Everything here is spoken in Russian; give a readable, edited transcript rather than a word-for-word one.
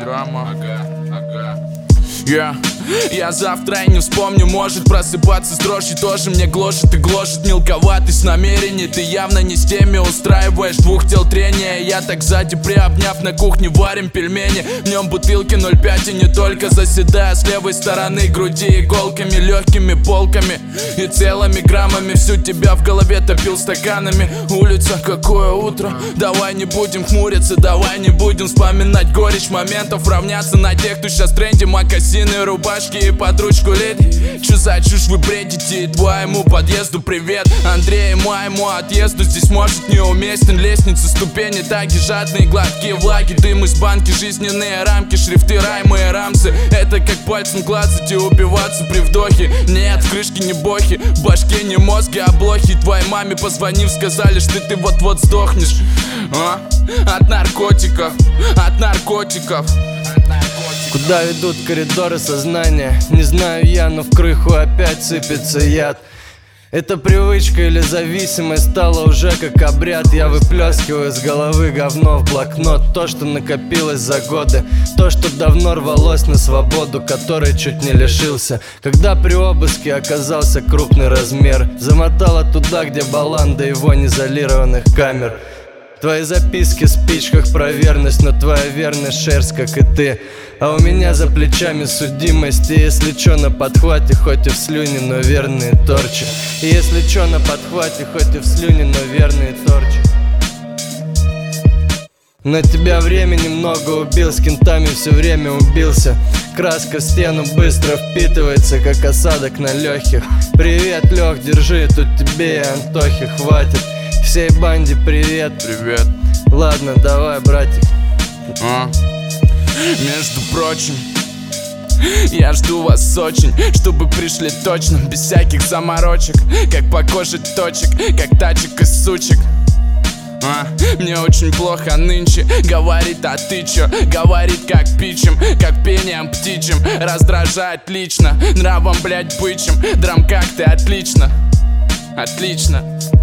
программа. Я завтра и не вспомню, может просыпаться с дрожью тоже мне гложет и гложет мелковатость намерений. Ты явно не с теми устраиваешь двух тел трения. Я так сзади приобняв на кухне варим пельмени. В нем бутылки 0,5 и не только, заседая с левой стороны груди иголками, легкими полками и целыми граммами. Всю тебя в голове топил стаканами. Улица, какое утро, давай не будем хмуриться, давай не будем вспоминать горечь моментов, равняться на тех, кто сейчас в тренде. Мокасины, рубашки и под ручку леди. Чё за чушь вы бредите? И твоему подъезду привет, Андрею моему отъезду. Здесь может неуместен лестницы, ступени, таги, жадные, гладкие влаги, дым из банки, жизненные рамки, шрифты, раймы и рамсы. Это как пальцем клацать и убиваться при вдохе. Нет, в крышке не бохи, в башке не мозги, а блохи. Твоей маме позвонив, сказали, что ты вот-вот сдохнешь. От наркотиков, от наркотиков. Куда ведут коридоры сознания, не знаю я, но в крыху опять сыпется яд. Это привычка или зависимость стала уже как обряд. Я выплескиваю из головы говно в блокнот. То, что накопилось за годы, то, что давно рвалось на свободу, которой чуть не лишился, когда при обыске оказался крупный размер. Замотала туда, где баланда его неизолированных камер. Твои записки в спичках про верность, но твоя верность шерсть, как и ты. А у меня за плечами судимость. И если чё на подхвате, хоть и в слюне, но верные торчи. И если чё на подхвате, хоть и в слюне, но верные торчи. На тебя времени много убил, с кентами все время убился. Краска в стену быстро впитывается, как осадок на легких. Привет, Лех, держи, тут тебе и Антохе хватит. Всей банде привет. Привет. Ладно, давай, братик. Между прочим, я жду вас очень, чтобы пришли точно, без всяких заморочек, как по коже точек, как тачек из сучек. Мне очень плохо нынче, говорит, а ты чё? Говорит, как пичем, как пением птичьим. Раздражает лично, нравом, блять, бычьим. Драм, как ты, отлично. Отлично.